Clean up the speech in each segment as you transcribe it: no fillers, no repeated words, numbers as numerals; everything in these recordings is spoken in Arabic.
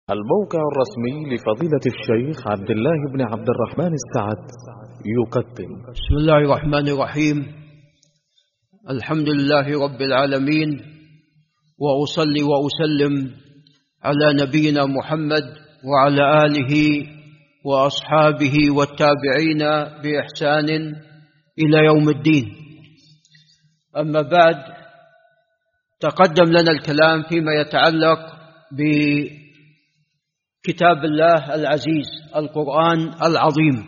الموقع الرسمي لفضيلة الشيخ عبد الله بن عبد الرحمن السعد يقدم. بسم الله الرحمن الرحيم. الحمد لله رب العالمين، وأصلي وأسلم على نبينا محمد وعلى آله وأصحابه والتابعين بإحسان إلى يوم الدين. أما بعد، تقدم لنا الكلام فيما يتعلق بكتاب الله العزيز القرآن العظيم.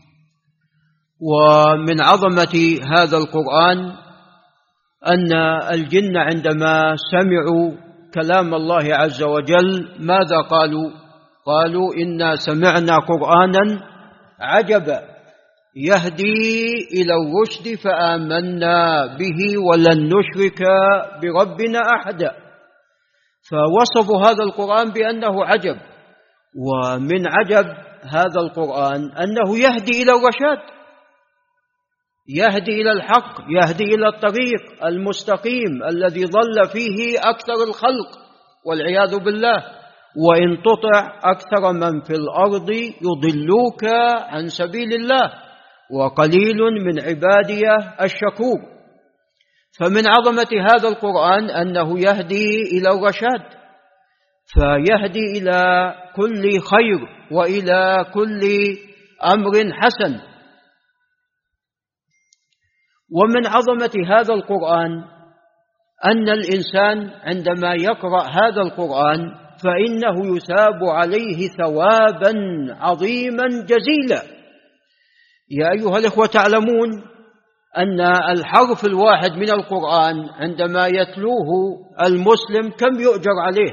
ومن عظمة هذا القرآن أن الجن عندما سمعوا كلام الله عز وجل ماذا قالوا؟ قالوا: إنا سمعنا قرآنا عجبا يهدي إلى الرشد فآمنا به ولن نشرك بربنا أحدا. فوصفوا هذا القرآن بأنه عجب. ومن عجب هذا القرآن أنه يهدي إلى الرشاد، يهدي إلى الحق، يهدي إلى الطريق المستقيم الذي ضل فيه أكثر الخلق والعياذ بالله. وإن تطع أكثر من في الأرض يضلوك عن سبيل الله وقليل من عبادي الشكور. فمن عظمة هذا القرآن أنه يهدي إلى الرشاد، فيهدي إلى كل خير وإلى كل أمر حسن. ومن عظمة هذا القرآن أن الإنسان عندما يقرأ هذا القرآن فإنه يثاب عليه ثوابا عظيما جزيلا. يا أيها الإخوة، تعلمون أن الحرف الواحد من القرآن عندما يتلوه المسلم كم يؤجر عليه؟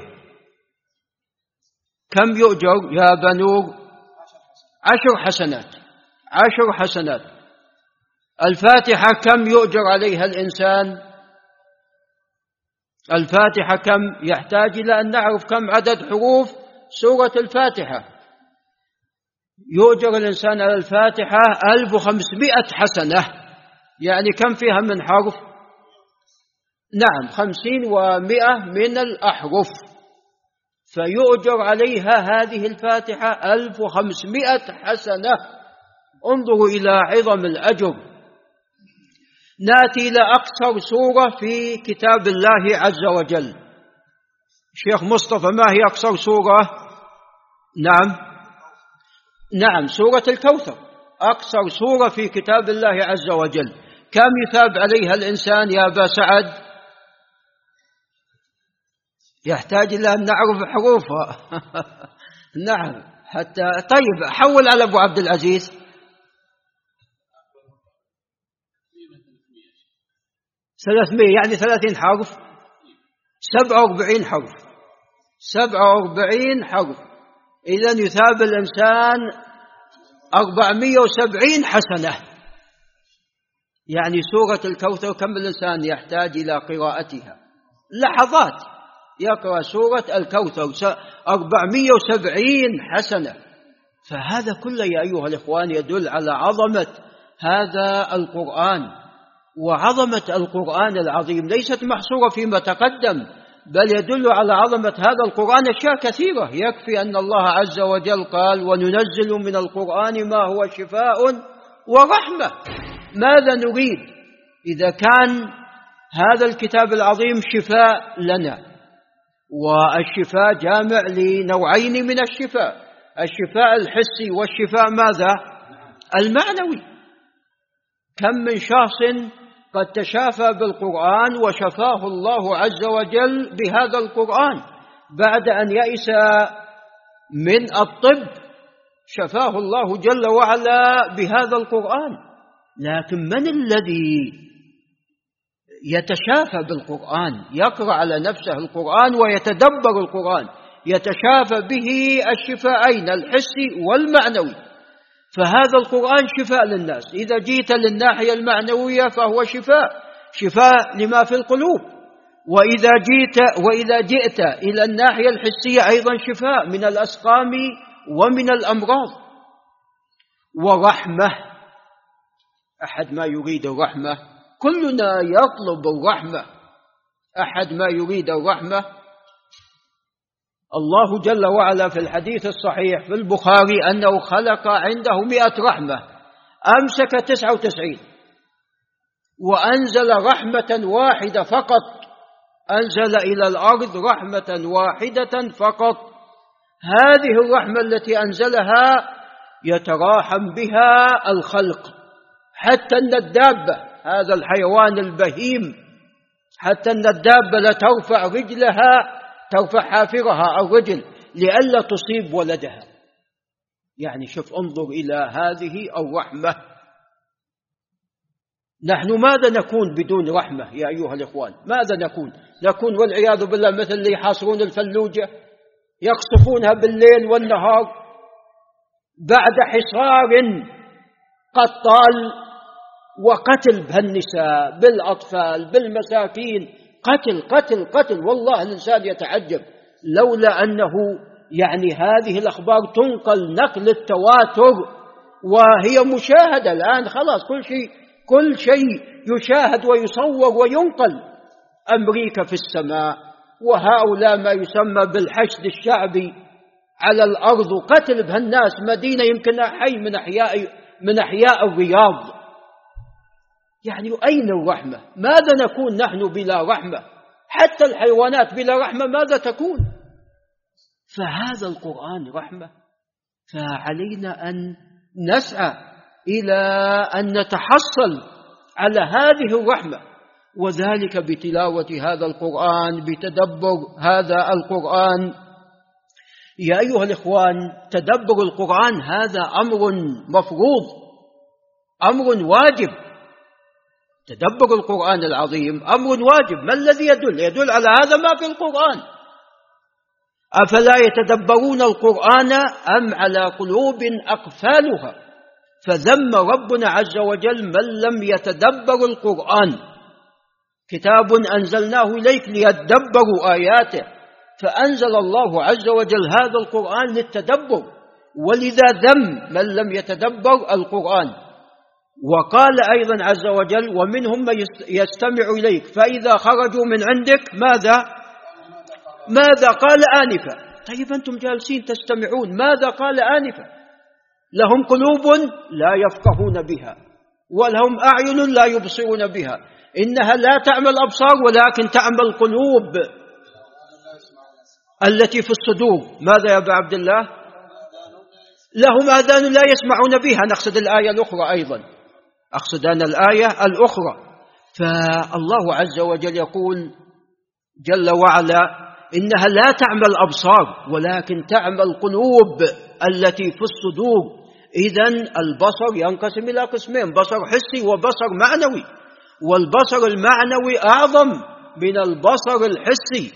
كم يؤجر يا بنور؟ 10 حسنات. 10 حسنات. الفاتحة كم يؤجر عليها الإنسان؟ الفاتحة كم؟ يحتاج إلى أن نعرف كم عدد حروف سورة الفاتحة. يؤجر الإنسان على الفاتحة 1500 حسنة. يعني كم فيها من حرف؟ نعم، 50 و100 من الأحرف. فيؤجر عليها هذه الفاتحة 1500 حسنة. انظروا إلى عظم الأجر. نأتي إلى أقصر سورة في كتاب الله عز وجل. شيخ مصطفى، ما هي أقصر سورة؟ نعم، سورة الكوثر أقصر سورة في كتاب الله عز وجل. كم يثاب عليها الإنسان يا أبا سعد؟ يحتاج إلى أن نعرف حروفها. نعم، حتى طيب حول على أبو عبد العزيز. 300 يعني 30 حرف. 47 حرف. 47 حرف. إذن يثاب الإنسان 470 حسنة. يعني سورة الكوثر كم الإنسان يحتاج إلى قراءتها؟ لحظات يقرأ سورة الكوثر 470 حسنة. فهذا كله يا أيها الإخوان يدل على عظمة هذا القرآن. وعظمة القرآن العظيم ليست محصورة فيما تقدم، بل يدل على عظمة هذا القرآن أشياء كثيرة. يكفي أن الله عز وجل قال: وننزل من القرآن ما هو شفاء ورحمة. ماذا نريد إذا كان هذا الكتاب العظيم شفاء لنا؟ والشفاء جامع لنوعين من الشفاء: الشفاء الحسي والشفاء ماذا؟ المعنوي. كم من شخص قد تشافى بالقرآن وشفاه الله عز وجل بهذا القرآن بعد أن يئس من الطب، شفاه الله جل وعلا بهذا القرآن. لكن من الذي يتشافى بالقرآن، يقرأ على نفسه القرآن ويتدبر القرآن، يتشافى به الشفاءين الحسي والمعنوي؟ فهذا القرآن شفاء للناس. إذا جئت للناحية المعنوية فهو شفاء لما في القلوب. وإذا جئت إلى الناحية الحسية أيضا شفاء من الأسقام ومن الأمراض. ورحمة. أحد ما يريد الرحمة؟ كلنا يطلب الرحمة. أحد ما يريد الرحمة؟ الله جل وعلا في الحديث الصحيح في البخاري أنه خلق عنده 100 رحمة، أمسك 99 وأنزل رحمة واحدة فقط، أنزل إلى الأرض رحمة واحدة فقط. هذه الرحمة التي أنزلها يتراحم بها الخلق، حتى أن الدابة، هذا الحيوان البهيم، حتى أن الدابة لترفع رجلها، ترفع حافرها الرجل لئلا تصيب ولدها. يعني شوف، انظر إلى هذه الرحمة. نحن ماذا نكون بدون رحمة يا أيها الإخوان؟ ماذا نكون والعياذ بالله مثل اللي يحاصرون الفلوجة، يقصفونها بالليل والنهار بعد حصار قتال وقتل بهالنساء بالأطفال بالمساكين، قتل قتل قتل. والله الإنسان يتعجب لولا أنه يعني هذه الأخبار تنقل نقل التواتر، وهي مشاهدة الآن خلاص، كل شيء يشاهد ويصور وينقل. أمريكا في السماء، وهؤلاء ما يسمى بالحشد الشعبي على الأرض، وقتل بهالناس، مدينة يمكن حي من أحياء الرياض. يعني أين الرحمة؟ ماذا نكون نحن بلا رحمة؟ حتى الحيوانات بلا رحمة ماذا تكون؟ فهذا القرآن رحمة، فعلينا أن نسعى إلى أن نتحصل على هذه الرحمة، وذلك بتلاوة هذا القرآن، بتدبر هذا القرآن. يا أيها الإخوان، تدبر القرآن هذا أمر مفروض، أمر واجب. تدبر القرآن العظيم أمر واجب. ما الذي يدل على هذا؟ ما في القرآن. أفلا يتدبرون القرآن أم على قلوب أقفالها؟ فذم ربنا عز وجل من لم يتدبر القرآن. كتاب أنزلناه إليك ليتدبروا آياته، فأنزل الله عز وجل هذا القرآن للتدبر، ولذا ذم من لم يتدبر القرآن. وقال أيضا عز وجل: ومنهم من يستمع إليك فإذا خرجوا من عندك ماذا قال آنفا. طيب أنتم جالسين تستمعون، ماذا قال آنفا؟ لهم قلوب لا يفقهون بها ولهم أعين لا يبصرون بها، إنها لا تعمى الأبصار ولكن تعمى القلوب التي في الصدور. ماذا يا أبا عبد الله؟ لهم آذان لا يسمعون بها. نقصد الآية الأخرى أيضا، أقصد أن الآية الأخرى. فالله عز وجل يقول جل وعلا: إنها لا تعمى الأبصار ولكن تعمى القلوب التي في الصدور. إذن البصر ينقسم إلى قسمين: بصر حسي وبصر معنوي، والبصر المعنوي أعظم من البصر الحسي.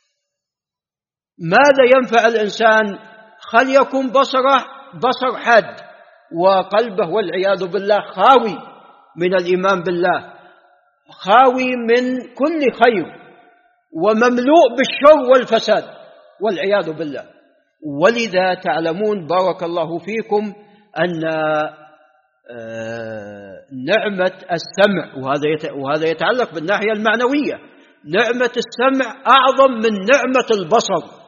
ماذا ينفع الإنسان؟ خل يكون بصره بصر حاد وقلبه والعياذ بالله خاوي من الإيمان بالله، خاوي من كل خير ومملوء بالشر والفساد والعياذ بالله. ولذا تعلمون بارك الله فيكم أن نعمة السمع، وهذا يتعلق بالناحية المعنوية، نعمة السمع أعظم من نعمة البصر.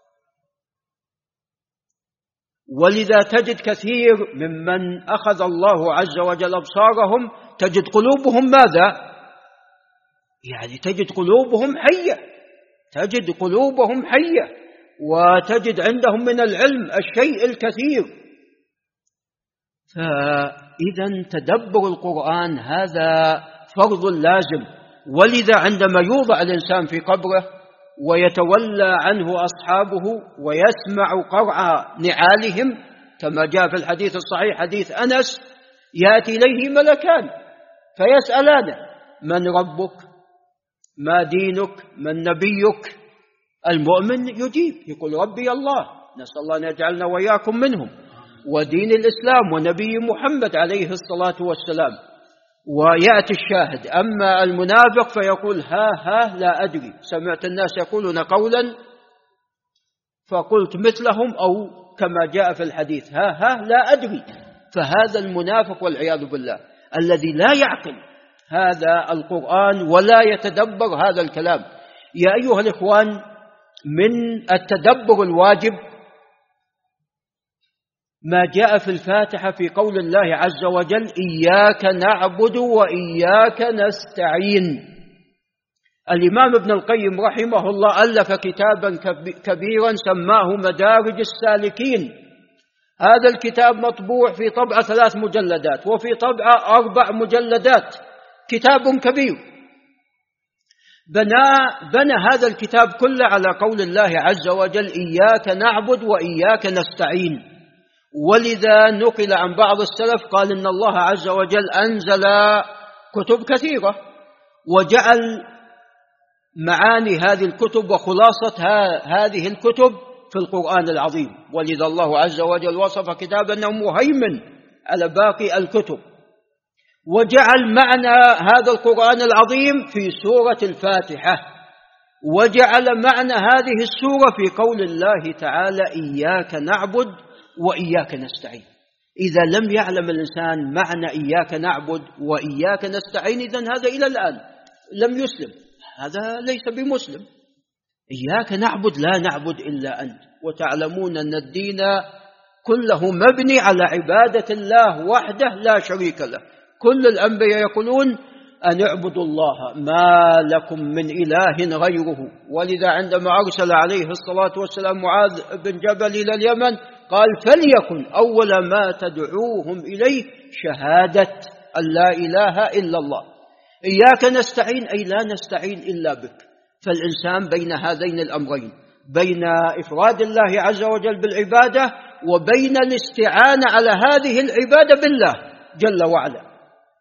ولذا تجد كثير ممن أخذ الله عز وجل أبصارهم تجد قلوبهم ماذا؟ يعني تجد قلوبهم حية، تجد قلوبهم حية، وتجد عندهم من العلم الشيء الكثير. فإذا تدبر القرآن هذا فرض لازم. ولذا عندما يوضع الإنسان في قبره ويتولى عنه أصحابه ويسمع قرع نعالهم كما جاء في الحديث الصحيح حديث أنس: يأتي إليه ملكان فيسألانه: من ربك؟ ما دينك؟ من نبيك؟ المؤمن يجيب يقول: ربي الله، نسأل الله أن يجعلنا وإياكم منهم، ودين الإسلام ونبي محمد عليه الصلاة والسلام. ويأتي الشاهد. أما المنافق فيقول: ها لا أدري، سمعت الناس يقولون قولا فقلت مثلهم، أو كما جاء في الحديث: ها لا أدري. فهذا المنافق والعياذ بالله الذي لا يعقل هذا القرآن ولا يتدبر هذا الكلام. يا أيها الإخوان، من التدبر الواجب ما جاء في الفاتحة في قول الله عز وجل: إياك نعبد وإياك نستعين. الإمام ابن القيم رحمه الله ألف كتابا كبيرا سماه مدارج السالكين. هذا الكتاب مطبوع في طبعة 3 مجلدات وفي طبعة 4 مجلدات، كتاب كبير. بنى هذا الكتاب كله على قول الله عز وجل: إياك نعبد وإياك نستعين. ولذا نقل عن بعض السلف قال إن الله عز وجل أنزل كتب كثيرة وجعل معاني هذه الكتب وخلاصة هذه الكتب في القرآن العظيم. ولذا الله عز وجل وصف كتابا أنه مهيمن على باقي الكتب، وجعل معنى هذا القرآن العظيم في سورة الفاتحة، وجعل معنى هذه السورة في قول الله تعالى: إياك نعبد وإياك نستعين. إذا لم يعلم الإنسان معنى إياك نعبد وإياك نستعين، إذن هذا إلى الآن لم يسلم، هذا ليس بمسلم. إياك نعبد، لا نعبد إلا أنت، وتعلمون أن الدين كله مبني على عبادة الله وحده لا شريك له. كل الأنبياء يقولون أن اعبدوا الله ما لكم من إله غيره. ولذا عندما أرسل عليه الصلاة والسلام معاذ بن جبل إلى اليمن قال: فليكن أول ما تدعوهم إليه شهادة أن لا إله إلا الله. إياك نستعين أي لا نستعين إلا بك. فالإنسان بين هذين الأمرين، بين إفراد الله عز وجل بالعبادة وبين الاستعانة على هذه العبادة بالله جل وعلا.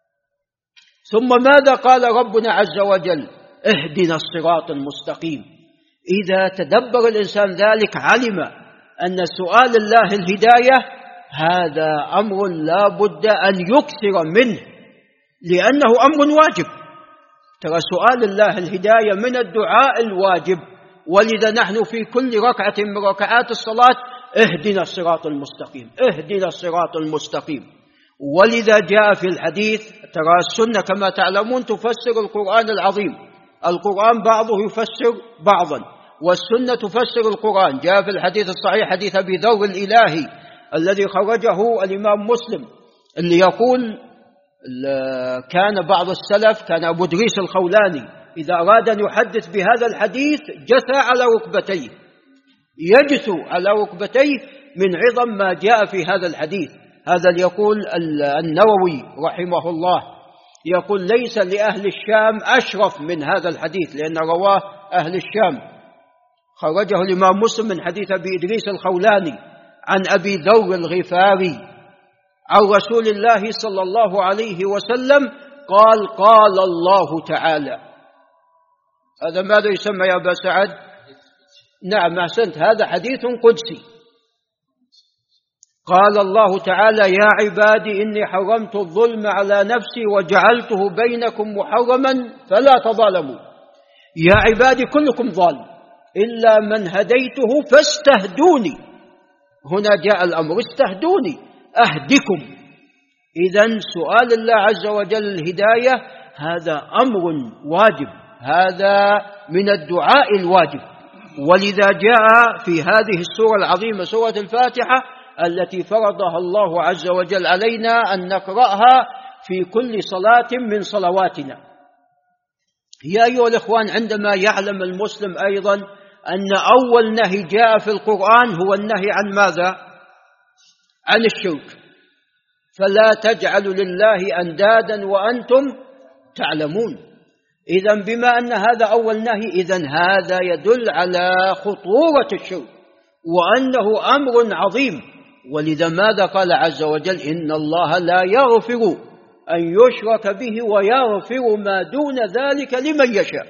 ثم ماذا قال ربنا عز وجل؟ اهدنا الصراط المستقيم. إذا تدبر الإنسان ذلك علم أن سؤال الله الهداية هذا أمر لا بد أن يكثر منه، لأنه أمر واجب. ترى سؤال الله الهداية من الدعاء الواجب. ولذا نحن في كل ركعة من ركعات الصلاة اهدنا الصراط المستقيم، اهدنا الصراط المستقيم. ولذا جاء في الحديث، ترى السنة كما تعلمون تفسر القرآن العظيم، القرآن بعضه يفسر بعضا والسنة تفسر القرآن. جاء في الحديث الصحيح حديث أبي ذر الإلهي الذي خرجه الإمام مسلم، اللي يقول كان بعض السلف، كان أبو إدريس الخولاني إذا أراد أن يحدث بهذا الحديث جثى على ركبتيه، يجثو على ركبتيه من عظم ما جاء في هذا الحديث. هذا اللي يقول النووي رحمه الله، يقول: ليس لأهل الشام أشرف من هذا الحديث، لأن رواه أهل الشام. خرجه الإمام مسلم من حديث أبي إدريس الخولاني عن أبي ذر الغفاري عن رسول الله صلى الله عليه وسلم قال: قال الله تعالى. هذا ماذا يسمى يا أبا سعد؟ نعم أحسنت، هذا حديث قدسي. قال الله تعالى: يا عبادي إني حرمت الظلم على نفسي وجعلته بينكم محرما فلا تظالموا. يا عبادي كلكم ظالم إلا من هديته فاستهدوني. هنا جاء الأمر استهدوني أهدكم. إذن سؤال الله عز وجل الهداية هذا أمر واجب، هذا من الدعاء الواجب. ولذا جاء في هذه السورة العظيمة سورة الفاتحة التي فرضها الله عز وجل علينا أن نقرأها في كل صلاة من صلواتنا. يا أيها الإخوان، عندما يعلم المسلم أيضا أن أول نهي جاء في القرآن هو النهي عن ماذا؟ عن الشرك. فلا تجعلوا لله أندادا وأنتم تعلمون. إذن بما أن هذا أول نهي، إذن هذا يدل على خطورة الشرك وأنه أمر عظيم. ولذا ماذا قال عز وجل؟ إن الله لا يغفر أن يشرك به ويغفر ما دون ذلك لمن يشاء.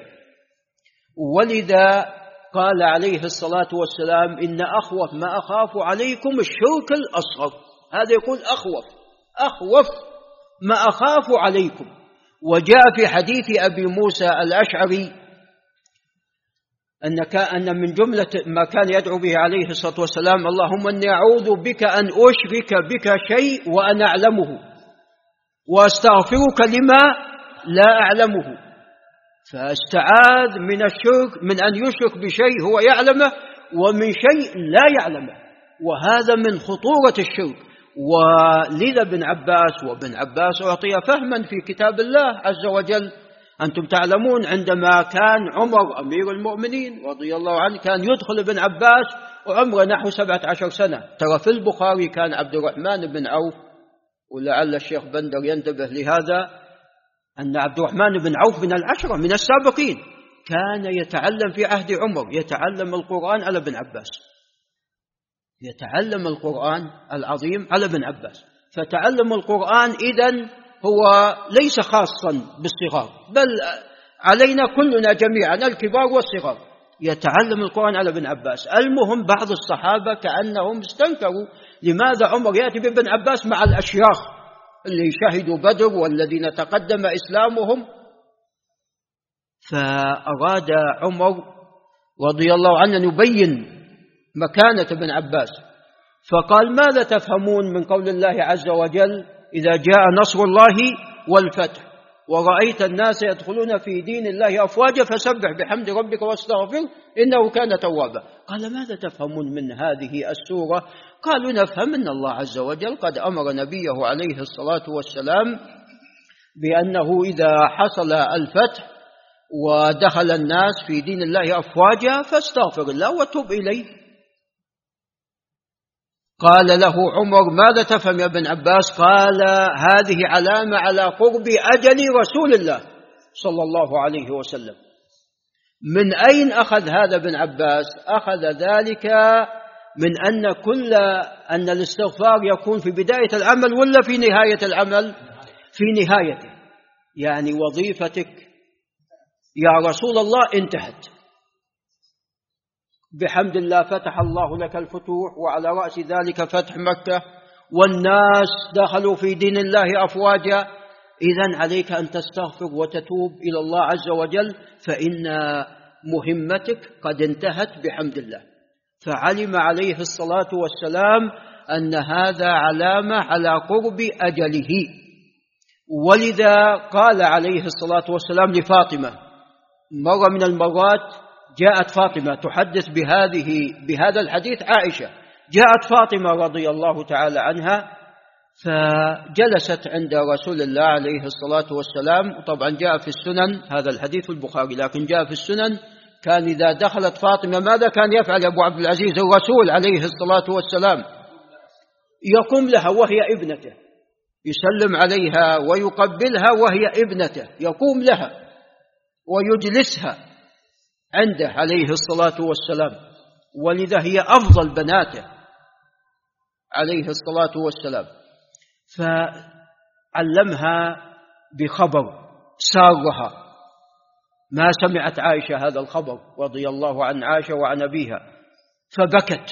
ولذا قال عليه الصلاة والسلام: إن أخوف ما أخاف عليكم الشرك الأصغر. هذا يقول أخوف ما أخاف عليكم. وجاء في حديث أبي موسى الأشعري أن من جملة ما كان يدعو به عليه الصلاة والسلام: اللهم إني أعوذ بك أن أشرك بك شيء وأنا أعلمه وأستغفرك لما لا أعلمه. فاستعاذ من الشرك، من أن يشرك بشيء هو يعلمه ومن شيء لا يعلمه، وهذا من خطورة الشرك. ولذا ابن عباس أعطي فهما في كتاب الله عز وجل. أنتم تعلمون عندما كان عمر أمير المؤمنين رضي الله عنه كان يدخل ابن عباس وعمره نحو 17 سنة. ترى في البخاري كان عبد الرحمن بن عوف، ولعل الشيخ بندر ينتبه لهذا، أن عبد الرحمن بن عوف من العشرة من السابقين، كان يتعلم في عهد عمر، يتعلم القرآن على ابن عباس، يتعلم القرآن العظيم على ابن عباس. فتعلم القرآن إذن هو ليس خاصا بالصغار، بل علينا كلنا جميعا الكبار والصغار يتعلم القرآن على ابن عباس. المهم بعض الصحابة كأنهم استنكروا لماذا عمر يأتي بابن عباس مع الأشياخ اللي شهدوا بدر والذين تقدم إسلامهم. فأراد عمر رضي الله عنه أن يبين مكانة ابن عباس، فقال: ماذا تفهمون من قول الله عز وجل: إذا جاء نصر الله والفتح ورأيت الناس يدخلون في دين الله أفواجا فسبح بحمد ربك واستغفر إنه كان توابا. قال: ماذا تفهمون من هذه السورة؟ قالوا: نفهم أن الله عز وجل قد أمر نبيه عليه الصلاة والسلام بأنه إذا حصل الفتح ودخل الناس في دين الله أفواجا فاستغفر الله وتوب إليه. قال له عمر: ماذا تفهم يا ابن عباس؟ قال: هذه علامة على قرب أجل رسول الله صلى الله عليه وسلم. من أين أخذ هذا ابن عباس؟ أخذ ذلك من أن الاستغفار يكون في بداية العمل ولا في نهاية العمل؟ في نهايته، يعني وظيفتك يا رسول الله انتهت، بحمد الله فتح الله لك الفتوح، وعلى رأس ذلك فتح مكة، والناس دخلوا في دين الله أفواجا. إذن عليك أن تستغفر وتتوب إلى الله عز وجل، فإن مهمتك قد انتهت بحمد الله. فعلم عليه الصلاة والسلام أن هذا علامة على قرب أجله، ولذا قال عليه الصلاة والسلام لفاطمة، مرة من المرات جاءت فاطمة تحدث بهذا الحديث عائشة، جاءت فاطمة رضي الله تعالى عنها فجلست عند رسول الله عليه الصلاة والسلام. طبعا جاء في السنن هذا الحديث في البخاري، لكن جاء في السنن كان إذا دخلت فاطمة ماذا كان يفعل أبو عبد العزيز؟ الرسول عليه الصلاة والسلام يقوم لها وهي ابنته، يسلم عليها ويقبلها وهي ابنته، يقوم لها ويجلسها عنده عليه الصلاة والسلام، ولذا هي أفضل بناته عليه الصلاة والسلام. فعلمها بخبر سارها، ما سمعت عائشة هذا الخبر رضي الله عن عائشة وعن أبيها، فبكت،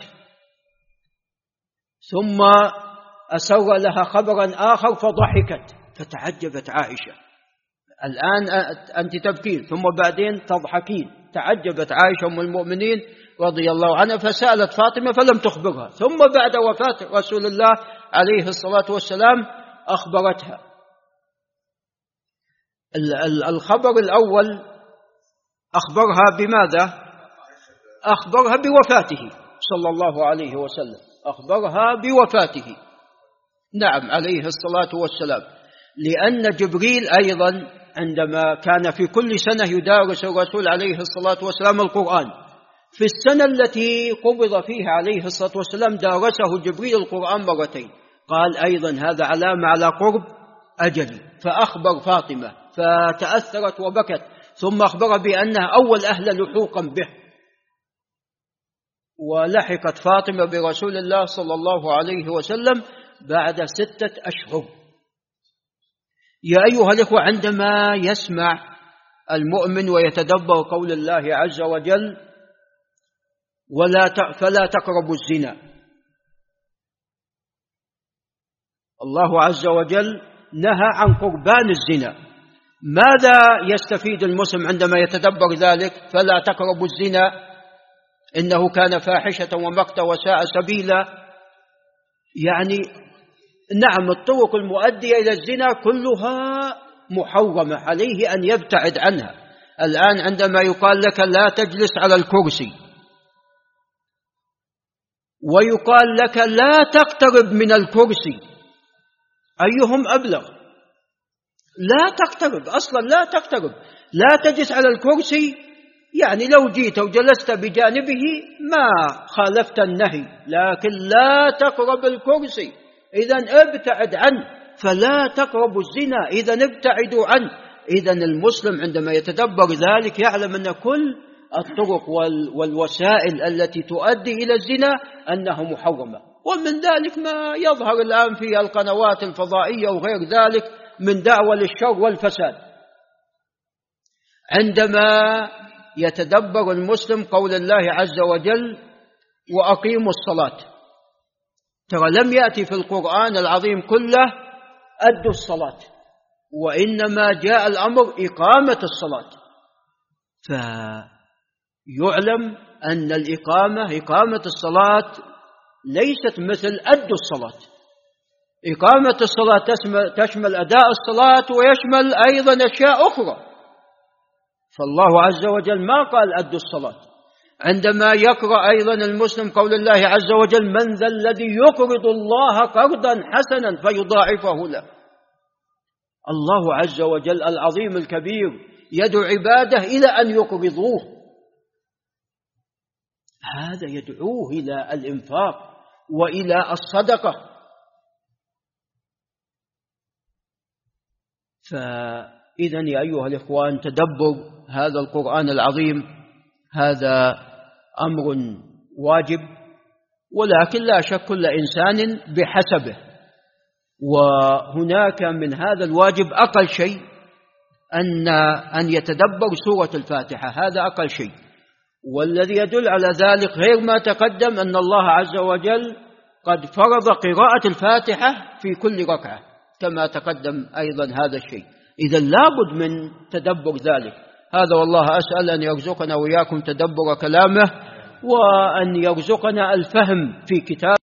ثم أسر لها خبرا آخر فضحكت، فتعجبت عائشة. الآن أنت تبكين ثم بعدين تضحكين. تعجبت عائشة أم المؤمنين رضي الله عنها، فسألت فاطمة فلم تخبرها، ثم بعد وفاة رسول الله عليه الصلاة والسلام أخبرتها. الخبر الأول أخبرها بماذا؟ أخبرها بوفاته صلى الله عليه وسلم، أخبرها بوفاته، نعم عليه الصلاة والسلام، لأن جبريل أيضا عندما كان في كل سنة يدارس الرسول عليه الصلاة والسلام القرآن، في السنة التي قبض فيها عليه الصلاة والسلام دارسه جبريل القرآن مرتين. قال أيضا هذا علامة على قرب أجلي، فأخبر فاطمة فتأثرت وبكت، ثم أخبر بأنها أول أهل لحوقا به، ولحقت فاطمة برسول الله صلى الله عليه وسلم بعد 6 أشهر. يا أيها الإخوة، عندما يسمع المؤمن ويتدبر قول الله عز وجل فلا تقربوا الزنا، الله عز وجل نهى عن قربان الزنا. ماذا يستفيد المسلم عندما يتدبر ذلك؟ فلا تقربوا الزنا إنه كان فاحشة ومقتا وساء سبيلا، يعني نعم الطرق المؤدية إلى الزنا كلها محرمة، عليه أن يبتعد عنها. الآن عندما يقال لك لا تجلس على الكرسي، ويقال لك لا تقترب من الكرسي، أيهم أبلغ؟ لا تقترب، أصلا لا تقترب، لا تجلس على الكرسي، يعني لو جيت وجلست بجانبه ما خالفت النهي، لكن لا تقرب الكرسي، إذن ابتعد عنه. فلا تقربوا الزنا، إذن ابتعدوا عنه. إذن المسلم عندما يتدبر ذلك يعلم أن كل الطرق والوسائل التي تؤدي إلى الزنا أنها محرمة، ومن ذلك ما يظهر الآن في القنوات الفضائية وغير ذلك من دعوة للشر والفساد. عندما يتدبر المسلم قول الله عز وجل وأقيموا الصلاة، ترى لم يأتي في القرآن العظيم كله أدوا الصلاة، وإنما جاء الأمر إقامة الصلاة. فيعلم أن إقامة الصلاة ليست مثل أدوا الصلاة. إقامة الصلاة تشمل أداء الصلاة ويشمل أيضا أشياء أخرى، فالله عز وجل ما قال أدوا الصلاة. عندما يقرأ أيضا المسلم قول الله عز وجل من ذا الذي يقرض الله قرضا حسنا فيضاعفه له، الله عز وجل العظيم الكبير يدعو عباده إلى أن يقرضوه، هذا يدعوه إلى الإنفاق وإلى الصدقة. فإذن يا أيها الإخوان تدبر هذا القرآن العظيم هذا أمر واجب، ولكن لا شك كل إنسان بحسبه. وهناك من هذا الواجب أقل شيء أن يتدبر سورة الفاتحة، هذا أقل شيء. والذي يدل على ذلك غير ما تقدم أن الله عز وجل قد فرض قراءة الفاتحة في كل ركعة كما تقدم أيضا هذا الشيء. إذن لابد من تدبر ذلك. هذا والله أسأل أن يرزقنا وإياكم تدبر كلامه، وأن يرزقنا الفهم في كتابه.